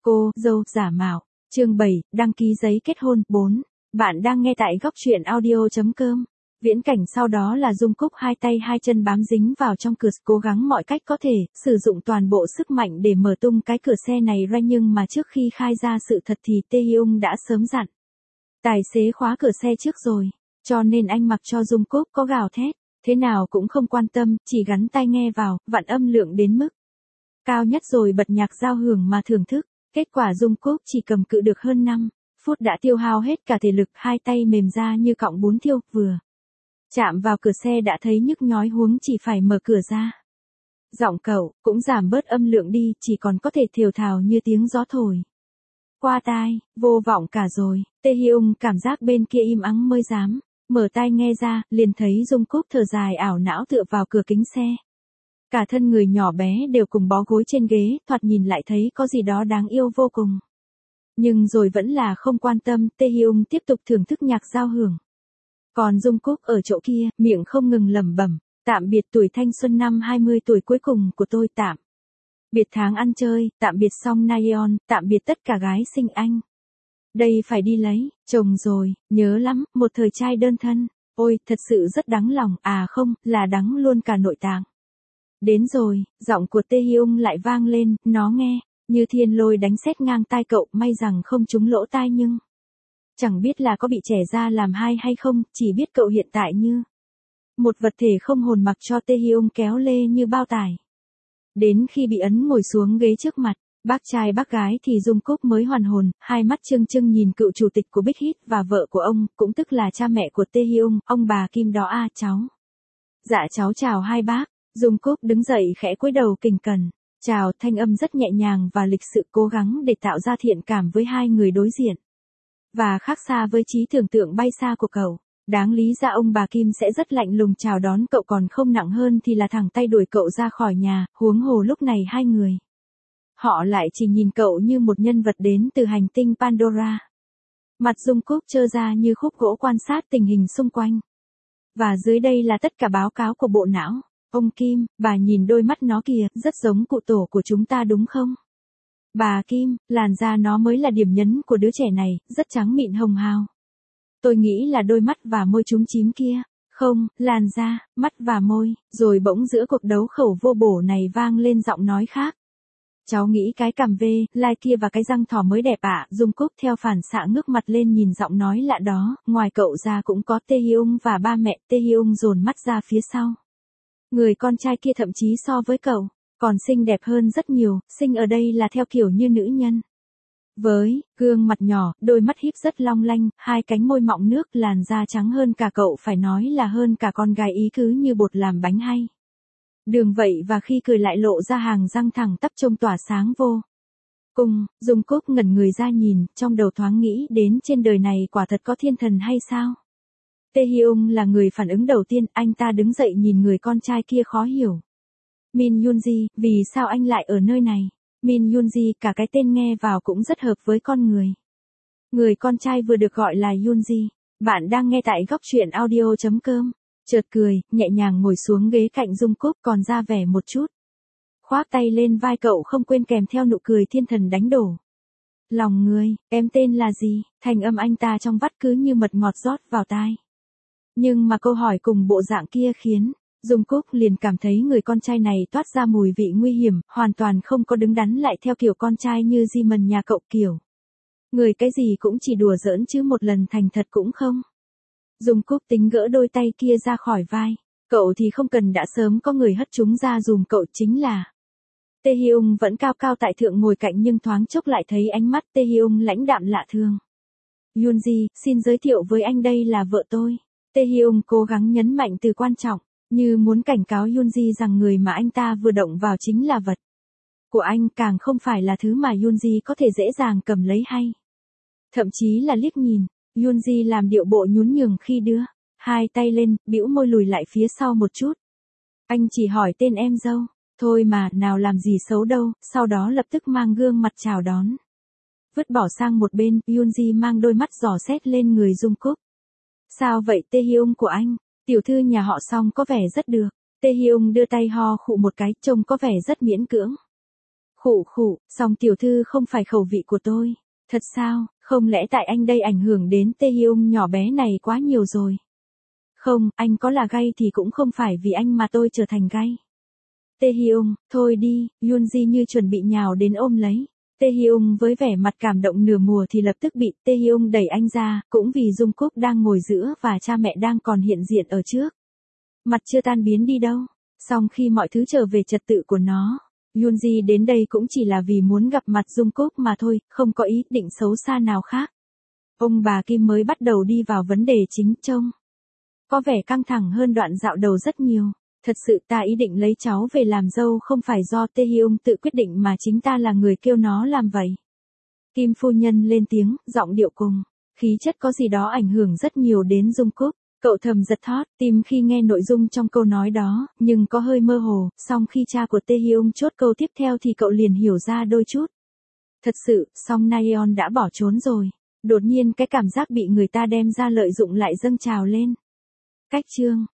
Cô dâu giả mạo. Chương 7, đăng ký giấy kết hôn. 4. Bạn đang nghe tại góc truyện audio.com. Viễn cảnh sau đó là Dung Cúc hai tay hai chân bám dính vào trong cửa, cố gắng mọi cách có thể, sử dụng toàn bộ sức mạnh để mở tung cái cửa xe này ra, nhưng mà trước khi khai ra sự thật thì Tae Hyung đã sớm dặn. Tài xế khóa cửa xe trước rồi, cho nên anh mặc cho Dung Cúc có gào thét, thế nào cũng không quan tâm, chỉ gắn tai nghe vào, vặn âm lượng đến mức cao nhất rồi bật nhạc giao hưởng mà thưởng thức. Kết quả Dung Cúc chỉ cầm cự được hơn 5 phút đã tiêu hao hết cả thể lực, hai tay mềm ra như cọng bún thiêu, vừa chạm vào cửa xe đã thấy nhức nhói, huống chỉ phải mở cửa ra. Giọng cậu cũng giảm bớt âm lượng đi, chỉ còn có thể thều thào như tiếng gió thổi qua tai, vô vọng cả rồi. Tae Hyung cảm giác bên kia im ắng mới dám mở tai nghe ra, liền thấy Dung Cúc thở dài ảo não tựa vào cửa kính xe. Cả thân người nhỏ bé đều cùng bó gối trên ghế, thoạt nhìn lại thấy có gì đó đáng yêu vô cùng. Nhưng rồi vẫn là không quan tâm, Tae Hyung tiếp tục thưởng thức nhạc giao hưởng. Còn Dung Cúc ở chỗ kia, miệng không ngừng lẩm bẩm, tạm biệt tuổi thanh xuân năm 20 tuổi cuối cùng của tôi, tạm biệt tháng ăn chơi, tạm biệt Song Nayeon, tạm biệt tất cả gái xinh anh. Đây phải đi lấy chồng rồi, nhớ lắm, một thời trai đơn thân. Ôi, thật sự rất đắng lòng, à không, là đắng luôn cả nội tạng. Đến rồi, giọng của Tae Hyung lại vang lên, nó nghe như thiên lôi đánh sét ngang tai cậu, may rằng không trúng lỗ tai, nhưng chẳng biết là có bị trẻ ra làm hai hay không, chỉ biết cậu hiện tại như một vật thể không hồn, mặc cho Tae Hyung kéo lê như bao tải. Đến khi bị ấn ngồi xuống ghế trước mặt bác trai bác gái thì Dung Cúc mới hoàn hồn, hai mắt trưng trưng nhìn cựu chủ tịch của Big Hit và vợ của ông, cũng tức là cha mẹ của Tae Hyung, ông bà Kim đó à, cháu. Dạ cháu chào hai bác. Dung Cúc đứng dậy khẽ cúi đầu kính cẩn. Chào, thanh âm rất nhẹ nhàng và lịch sự, cố gắng để tạo ra thiện cảm với hai người đối diện. Và khác xa với trí tưởng tượng bay xa của cậu. Đáng lý ra ông bà Kim sẽ rất lạnh lùng chào đón cậu, còn không nặng hơn thì là thẳng tay đuổi cậu ra khỏi nhà, huống hồ lúc này hai người. Họ lại chỉ nhìn cậu như một nhân vật đến từ hành tinh Pandora. Mặt Dung Cúc trơ ra như khúc gỗ quan sát tình hình xung quanh. Và dưới đây là tất cả báo cáo của bộ não. Ông Kim, bà nhìn đôi mắt nó kìa, rất giống cụ tổ của chúng ta đúng không? Bà Kim, làn da nó mới là điểm nhấn của đứa trẻ này, rất trắng mịn hồng hào. Tôi nghĩ là đôi mắt và môi chúm chím kia. Không, làn da, mắt và môi. Rồi bỗng giữa cuộc đấu khẩu vô bổ này vang lên giọng nói khác. Cháu nghĩ cái cằm vê, lai kia và cái răng thỏ mới đẹp ạ. Dung Cúc theo phản xạ ngước mặt lên nhìn giọng nói lạ đó, ngoài cậu ra cũng có Tae Hyung và ba mẹ. Tae Hyung dồn mắt ra phía sau. Người con trai kia thậm chí so với cậu còn xinh đẹp hơn rất nhiều, xinh ở đây là theo kiểu như nữ nhân. Với gương mặt nhỏ, đôi mắt híp rất long lanh, hai cánh môi mọng nước, làn da trắng hơn cả cậu, phải nói là hơn cả con gái ý, cứ như bột làm bánh hay. Đường vậy, và khi cười lại lộ ra hàng răng thẳng tắp trông tỏa sáng vô cùng. Dung Cúc ngẩn người ra nhìn, trong đầu thoáng nghĩ đến trên đời này quả thật có thiên thần hay sao? Tae Hyung là người phản ứng đầu tiên, anh ta đứng dậy nhìn người con trai kia khó hiểu. Min Yoonji, vì sao anh lại ở nơi này? Min Yoonji, cả cái tên nghe vào cũng rất hợp với con người. Người con trai vừa được gọi là Yoonji. Bạn đang nghe tại góc truyện audio.com. Chợt cười, nhẹ nhàng ngồi xuống ghế cạnh Dung Cúc, còn ra vẻ một chút khoác tay lên vai cậu, không quên kèm theo nụ cười thiên thần đánh đổ lòng người. Em tên là gì? Thanh âm anh ta trong vắt cứ như mật ngọt rót vào tai. Nhưng mà câu hỏi cùng bộ dạng kia khiến Dung Cúc liền cảm thấy người con trai này toát ra mùi vị nguy hiểm, hoàn toàn không có đứng đắn lại theo kiểu con trai như Jimin nhà cậu, kiểu người cái gì cũng chỉ đùa giỡn chứ một lần thành thật cũng không. Dung Cúc tính gỡ đôi tay kia ra khỏi vai. Cậu thì không cần, đã sớm có người hất chúng ra dùm cậu, chính là Tae Hyung vẫn cao cao tại thượng ngồi cạnh, nhưng thoáng chốc lại thấy ánh mắt Tae Hyung lãnh đạm lạ thường. Yoonji, xin giới thiệu với anh, đây là vợ tôi. Tae Hyung cố gắng nhấn mạnh từ quan trọng, như muốn cảnh cáo Yoonji rằng người mà anh ta vừa động vào chính là vật của anh, càng không phải là thứ mà Yoonji có thể dễ dàng cầm lấy hay thậm chí là liếc nhìn. Yoonji làm điệu bộ nhún nhường khi đưa hai tay lên, bĩu môi lùi lại phía sau một chút. Anh chỉ hỏi tên em dâu thôi mà, nào làm gì xấu đâu. Sau đó lập tức mang gương mặt chào đón. Vứt bỏ sang một bên, Yoonji mang đôi mắt dò xét lên người Dung Cúc. Sao vậy Tae Hyung của anh? Tiểu thư nhà họ Song có vẻ rất được. Tae Hyung đưa tay ho khụ một cái, trông có vẻ rất miễn cưỡng. Khụ khụ, song tiểu thư không phải khẩu vị của tôi. Thật sao, không lẽ tại anh đây ảnh hưởng đến Taehyung nhỏ bé này quá nhiều rồi? Không, anh có là gay thì cũng không phải vì anh mà tôi trở thành gay. Taehyung, thôi đi, Yoonji như chuẩn bị nhào đến ôm lấy. Taehyung với vẻ mặt cảm động nửa mùa thì lập tức bị Taehyung đẩy anh ra, cũng vì Jungkook đang ngồi giữa và cha mẹ đang còn hiện diện ở trước. Mặt chưa tan biến đi đâu. Song khi mọi thứ trở về trật tự của nó, Yoonji đến đây cũng chỉ là vì muốn gặp mặt Jungkook mà thôi, không có ý định xấu xa nào khác. Ông bà Kim mới bắt đầu đi vào vấn đề chính trông. Có vẻ căng thẳng hơn đoạn dạo đầu rất nhiều. Thật sự ta ý định lấy cháu về làm dâu không phải do Taehyung tự quyết định mà chính ta là người kêu nó làm vậy. Kim phu nhân lên tiếng, giọng điệu cùng. Khí chất có gì đó ảnh hưởng rất nhiều đến Jungkook. Cậu thầm giật thót tim khi nghe nội dung trong câu nói đó, nhưng có hơi mơ hồ, song khi cha của Taehyung chốt câu tiếp theo thì cậu liền hiểu ra đôi chút. Thật sự, song Nayeon đã bỏ trốn rồi. Đột nhiên cái cảm giác bị người ta đem ra lợi dụng lại dâng trào lên. Cách chương